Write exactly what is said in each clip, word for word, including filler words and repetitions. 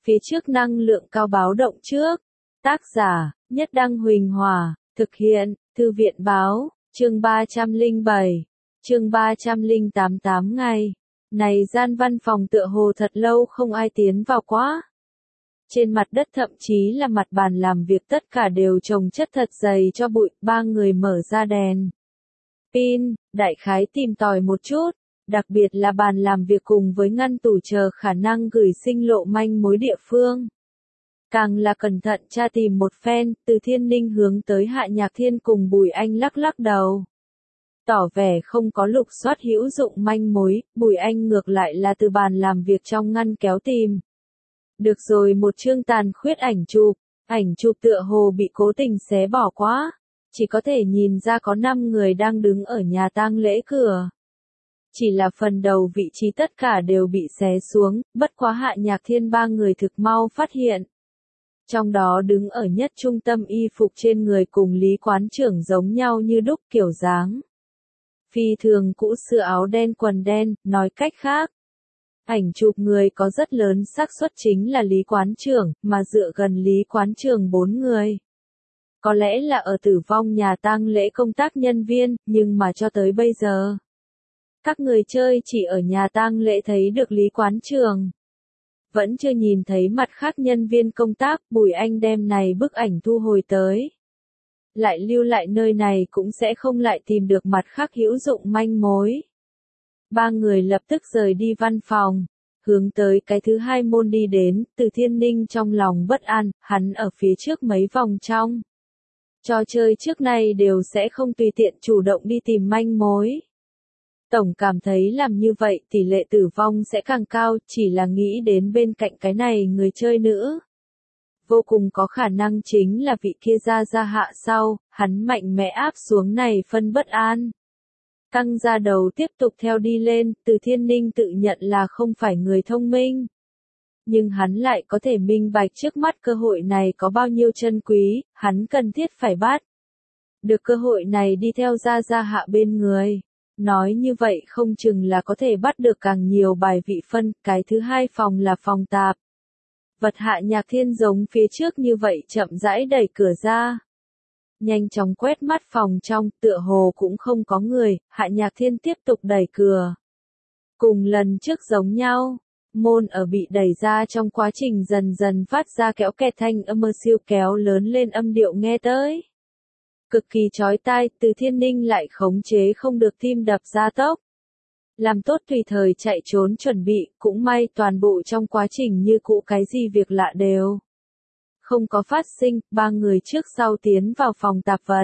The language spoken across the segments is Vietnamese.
phía trước năng lượng cao báo động trước. Tác giả, Nhất Đăng Huỳnh Hòa, thực hiện, Thư viện Báo, chương ba trăm lẻ bảy, chương ba trăm lẻ tám tám ngày. Này gian văn phòng tựa hồ thật lâu không ai tiến vào quá. Trên mặt đất thậm chí là mặt bàn làm việc tất cả đều chồng chất thật dày cho bụi, ba người mở ra đèn. Pin, đại khái tìm tòi một chút, đặc biệt là bàn làm việc cùng với ngăn tủ chờ khả năng gửi sinh lộ manh mối địa phương. Càng là cẩn thận tra tìm một phen, từ Thiên Ninh hướng tới Hạ Nhạc Thiên cùng Bùi Anh lắc lắc đầu. Tỏ vẻ không có lục soát hữu dụng manh mối, Bùi Anh ngược lại là từ bàn làm việc trong ngăn kéo tìm. Được rồi, một chương tàn khuyết ảnh chụp, ảnh chụp tựa hồ bị cố tình xé bỏ quá, chỉ có thể nhìn ra có năm người đang đứng ở nhà tang lễ cửa. Chỉ là phần đầu vị trí tất cả đều bị xé xuống, bất quá Hạ Nhạc Thiên ba người thực mau phát hiện. Trong đó đứng ở nhất trung tâm y phục trên người cùng Lý quán trưởng giống nhau như đúc kiểu dáng. Phi thường cũ xưa áo đen quần đen, nói cách khác. Ảnh chụp người có rất lớn xác suất chính là Lý quán trưởng, mà dựa gần Lý quán trưởng bốn người. Có lẽ là ở tử vong nhà tang lễ công tác nhân viên, nhưng mà cho tới bây giờ. Các người chơi chỉ ở nhà tang lễ thấy được Lý quán trưởng. Vẫn chưa nhìn thấy mặt khác nhân viên công tác, Bùi Anh đem này bức ảnh thu hồi tới. Lại lưu lại nơi này cũng sẽ không lại tìm được mặt khác hữu dụng manh mối. Ba người lập tức rời đi văn phòng, hướng tới cái thứ hai môn đi đến, Từ Thiên Ninh trong lòng bất an, hắn ở phía trước mấy vòng trong. Trò chơi trước nay đều sẽ không tùy tiện chủ động đi tìm manh mối. Tổng cảm thấy làm như vậy tỷ lệ tử vong sẽ càng cao, chỉ là nghĩ đến bên cạnh cái này người chơi nữ. Vô cùng có khả năng chính là vị kia ra ra hạ sau, hắn mạnh mẽ áp xuống này phân bất an. Căng ra đầu tiếp tục theo đi lên, Từ Thiên Ninh tự nhận là không phải người thông minh. Nhưng hắn lại có thể minh bạch trước mắt cơ hội này có bao nhiêu chân quý, hắn cần thiết phải bắt. Được cơ hội này đi theo ra ra hạ bên người. Nói như vậy không chừng là có thể bắt được càng nhiều bài vị phân, cái thứ hai phòng là phòng tạp. Vật Hạ Nhạc Thiên giống phía trước như vậy chậm rãi đẩy cửa ra. Nhanh chóng quét mắt phòng trong, tựa hồ cũng không có người, Hạ Nhạc Thiên tiếp tục đẩy cửa. Cùng lần trước giống nhau, môn ở bị đẩy ra trong quá trình dần dần phát ra kéo kẹt thanh âm siêu kéo lớn lên âm điệu nghe tới. Cực kỳ chói tai, Từ Thiên Ninh lại khống chế không được tim đập ra tốc. Làm tốt tùy thời chạy trốn chuẩn bị, cũng may toàn bộ trong quá trình như cũ cái gì việc lạ đều. Không có phát sinh, ba người trước sau tiến vào phòng tạp vật.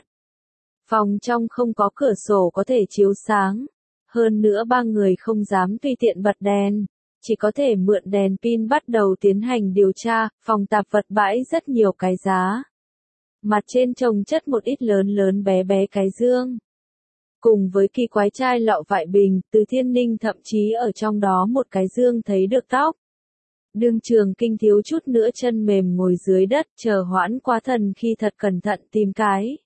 Phòng trong không có cửa sổ có thể chiếu sáng. Hơn nữa ba người không dám tùy tiện bật đèn. Chỉ có thể mượn đèn pin bắt đầu tiến hành điều tra, phòng tạp vật bãi rất nhiều cái giá. Mặt trên chồng chất một ít lớn lớn bé bé cái dương. Cùng với kỳ quái chai lọ vại bình, Từ Thiên Ninh thậm chí ở trong đó một cái dương thấy được tóc. Đương Trường Kinh thiếu chút nữa chân mềm ngồi dưới đất chờ hoãn quá thần khi thật cẩn thận tìm cái.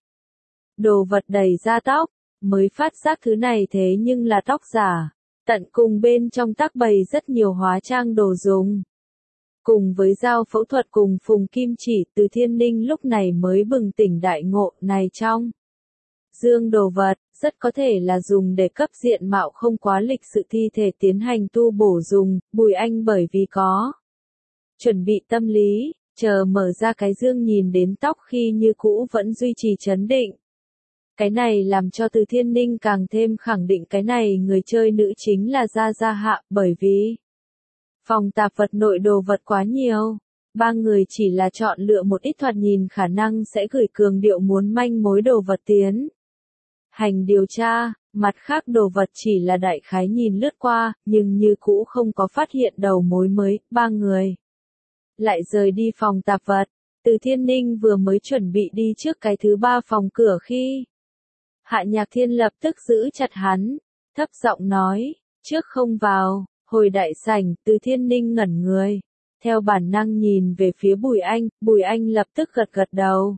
Đồ vật đầy ra tóc, mới phát giác thứ này thế nhưng là tóc giả. Tận cùng bên trong tắc bày rất nhiều hóa trang đồ dùng. Cùng với dao phẫu thuật cùng phùng kim chỉ, Từ Thiên Ninh lúc này mới bừng tỉnh đại ngộ này trong. Dương đồ vật, rất có thể là dùng để cấp diện mạo không quá lịch sự thi thể tiến hành tu bổ dùng, Bùi Anh bởi vì có. Chuẩn bị tâm lý, chờ mở ra cái dương nhìn đến tóc khi như cũ vẫn duy trì chấn định. Cái này làm cho Từ Thiên Ninh càng thêm khẳng định cái này người chơi nữ chính là Gia Gia Hạ, bởi vì phòng tạp vật nội đồ vật quá nhiều. Ba người chỉ là chọn lựa một ít thoạt nhìn khả năng sẽ gửi cường điệu muốn manh mối đồ vật tiến hành điều tra, mặt khác đồ vật chỉ là đại khái nhìn lướt qua, nhưng như cũ không có phát hiện đầu mối mới, ba người lại rời đi phòng tạp vật. Từ Thiên Ninh vừa mới chuẩn bị đi trước cái thứ ba phòng cửa khi Hạ Nhạc Thiên lập tức giữ chặt hắn, thấp giọng nói, trước không vào. Hồi đại sảnh, Từ Thiên Ninh ngẩn người, theo bản năng nhìn về phía Bùi Anh, Bùi Anh lập tức gật gật đầu.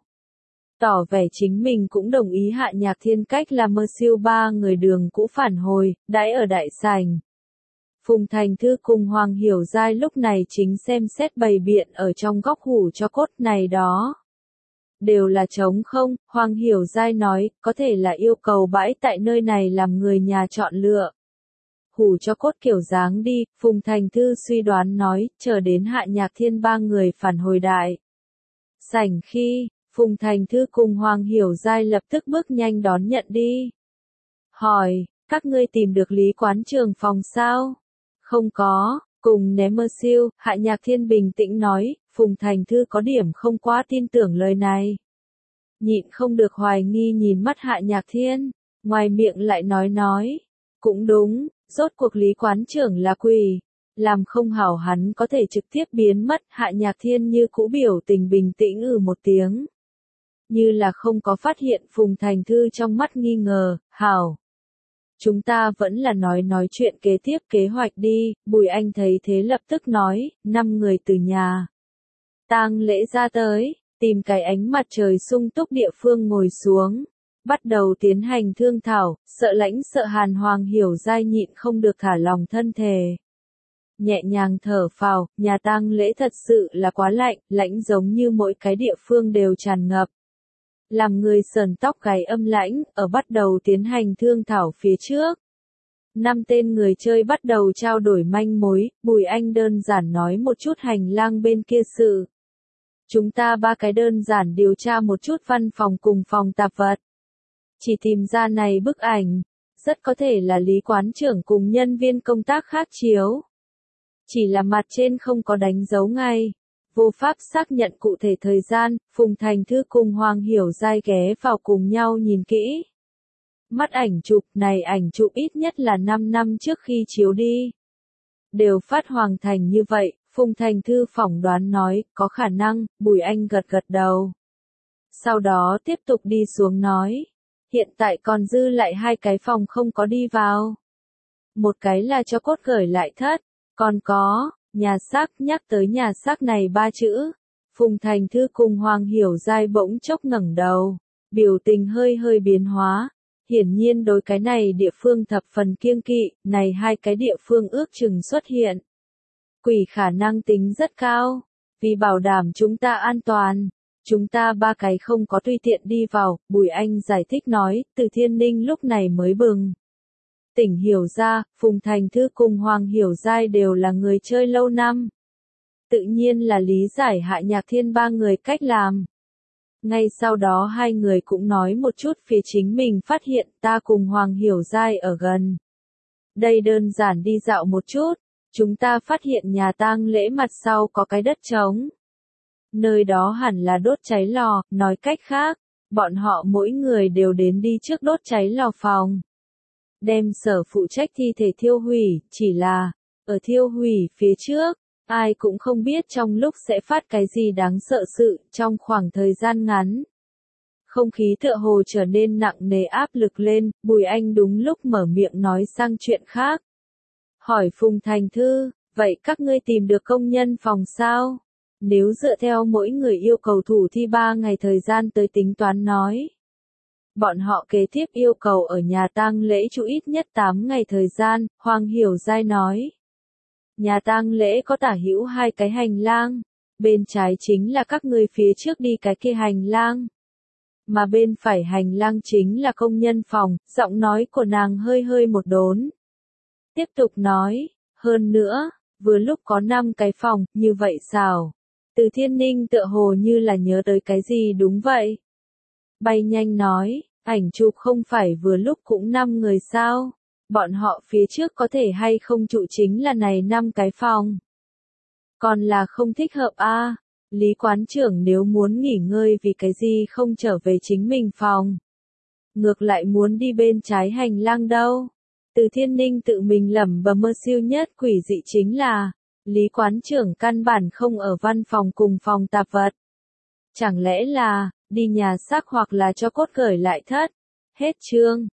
Tỏ vẻ chính mình cũng đồng ý Hạ Nhạc Thiên cách làm mơ siêu ba người đường cũ phản hồi, đãi ở đại sảnh. Phùng Thành Thư cùng Hoàng Hiểu Giai lúc này chính xem xét bày biện ở trong góc hủ cho cốt này đó. Đều là trống không, Hoàng Hiểu Giai nói, có thể là yêu cầu bãi tại nơi này làm người nhà chọn lựa. Hủ cho cốt kiểu dáng đi, Phùng Thành Thư suy đoán nói, chờ đến Hạ Nhạc Thiên ba người phản hồi đại. Sảnh khi, Phùng Thành Thư cùng Hoàng Hiểu Giai lập tức bước nhanh đón nhận đi. Hỏi, các ngươi tìm được Lý Quán Trường phòng sao? Không có, cùng ném mơ siêu, Hạ Nhạc Thiên bình tĩnh nói, Phùng Thành Thư có điểm không quá tin tưởng lời này. Nhịn không được hoài nghi nhìn mắt Hạ Nhạc Thiên, ngoài miệng lại nói nói, cũng đúng, rốt cuộc Lý Quán Trưởng là quỷ, làm không hảo hắn có thể trực tiếp biến mất. Hạ Nhạc Thiên như cũ biểu tình bình tĩnh ừ một tiếng. Như là không có phát hiện Phùng Thành Thư trong mắt nghi ngờ, hảo. Chúng ta vẫn là nói nói chuyện kế tiếp kế hoạch đi, Bùi Anh thấy thế lập tức nói, năm người từ nhà. Tang lễ ra tới, tìm cái ánh mặt trời sung túc địa phương ngồi xuống. Bắt đầu tiến hành thương thảo, sợ lãnh sợ hàn. Hoàng Hiểu Giai nhịn không được thả lòng thân thể. Nhẹ nhàng thở phào, nhà tang lễ thật sự là quá lạnh, lạnh giống như mỗi cái địa phương đều tràn ngập. Làm người sờn tóc gáy âm lãnh, ở bắt đầu tiến hành thương thảo phía trước. Năm tên người chơi bắt đầu trao đổi manh mối, Bùi Anh đơn giản nói một chút hành lang bên kia sự. Chúng ta ba cái đơn giản điều tra một chút văn phòng cùng phòng tạp vật. Chỉ tìm ra này bức ảnh, rất có thể là Lý Quán Trưởng cùng nhân viên công tác khác chiếu. Chỉ là mặt trên không có đánh dấu ngay. Vô pháp xác nhận cụ thể thời gian, Phùng Thành Thư cùng Hoàng Hiểu Giai ghé vào cùng nhau nhìn kỹ. Mắt ảnh chụp này ảnh chụp ít nhất là năm năm trước khi chiếu đi. Đều phát hoàng thành như vậy, Phùng Thành Thư phỏng đoán nói, có khả năng, Bùi Anh gật gật đầu. Sau đó tiếp tục đi xuống nói, hiện tại còn dư lại hai cái phòng không có đi vào. Một cái là cho cốt gửi lại thất, còn có, nhà xác. Nhắc tới nhà xác này ba chữ. Phùng Thành Thư cùng Hoàng Hiểu Giai bỗng chốc ngẩng đầu, biểu tình hơi hơi biến hóa. Hiển nhiên đối cái này địa phương thập phần kiêng kỵ, này hai cái địa phương ước chừng xuất hiện. Quỷ khả năng tính rất cao, vì bảo đảm chúng ta an toàn. Chúng ta ba cái không có tùy tiện đi vào, Bùi Anh giải thích nói, Từ Thiên Ninh lúc này mới bừng. Tỉnh hiểu ra, Phùng Thành Thư cùng Hoàng Hiểu Giai đều là người chơi lâu năm. Tự nhiên là lý giải Hạ Nhạc Thiên ba người cách làm. Ngay sau đó hai người cũng nói một chút phía chính mình phát hiện ta cùng Hoàng Hiểu Giai ở gần. Đây đơn giản đi dạo một chút, chúng ta phát hiện nhà tang lễ mặt sau có cái đất trống. Nơi đó hẳn là đốt cháy lò, nói cách khác, bọn họ mỗi người đều đến đi trước đốt cháy lò phòng. Đem sở phụ trách thi thể thiêu hủy, chỉ là, ở thiêu hủy phía trước, ai cũng không biết trong lúc sẽ phát cái gì đáng sợ sự, trong khoảng thời gian ngắn. Không khí tựa hồ trở nên nặng nề áp lực lên, Bùi Anh đúng lúc mở miệng nói sang chuyện khác. Hỏi Phùng Thành Thư, vậy các ngươi tìm được công nhân phòng sao? Nếu dựa theo mỗi người yêu cầu thủ thi ba ngày thời gian tới tính toán nói. Bọn họ kế tiếp yêu cầu ở nhà tang lễ trụ ít nhất tám ngày thời gian, Hoàng Hiểu Giai nói. Nhà tang lễ có tả hữu hai cái hành lang, bên trái chính là các ngươi phía trước đi cái kia hành lang. Mà bên phải hành lang chính là công nhân phòng, giọng nói của nàng hơi hơi một đốn. Tiếp tục nói, hơn nữa, vừa lúc có năm cái phòng, như vậy sao? Từ Thiên Ninh tựa hồ như là nhớ tới cái gì đúng vậy. Bay nhanh nói, ảnh chụp không phải vừa lúc cũng năm người sao? Bọn họ phía trước có thể hay không trụ chính là này năm cái phòng. Còn là không thích hợp a à? Lý Quán Trưởng nếu muốn nghỉ ngơi vì cái gì không trở về chính mình phòng. Ngược lại muốn đi bên trái hành lang đâu. Từ Thiên Ninh tự mình lẩm bẩm mơ siêu nhất quỷ dị chính là, Lý Quán Trưởng căn bản không ở văn phòng cùng phòng tạp vật. Chẳng lẽ là, đi nhà xác hoặc là cho cốt gửi lại thất. Hết chương.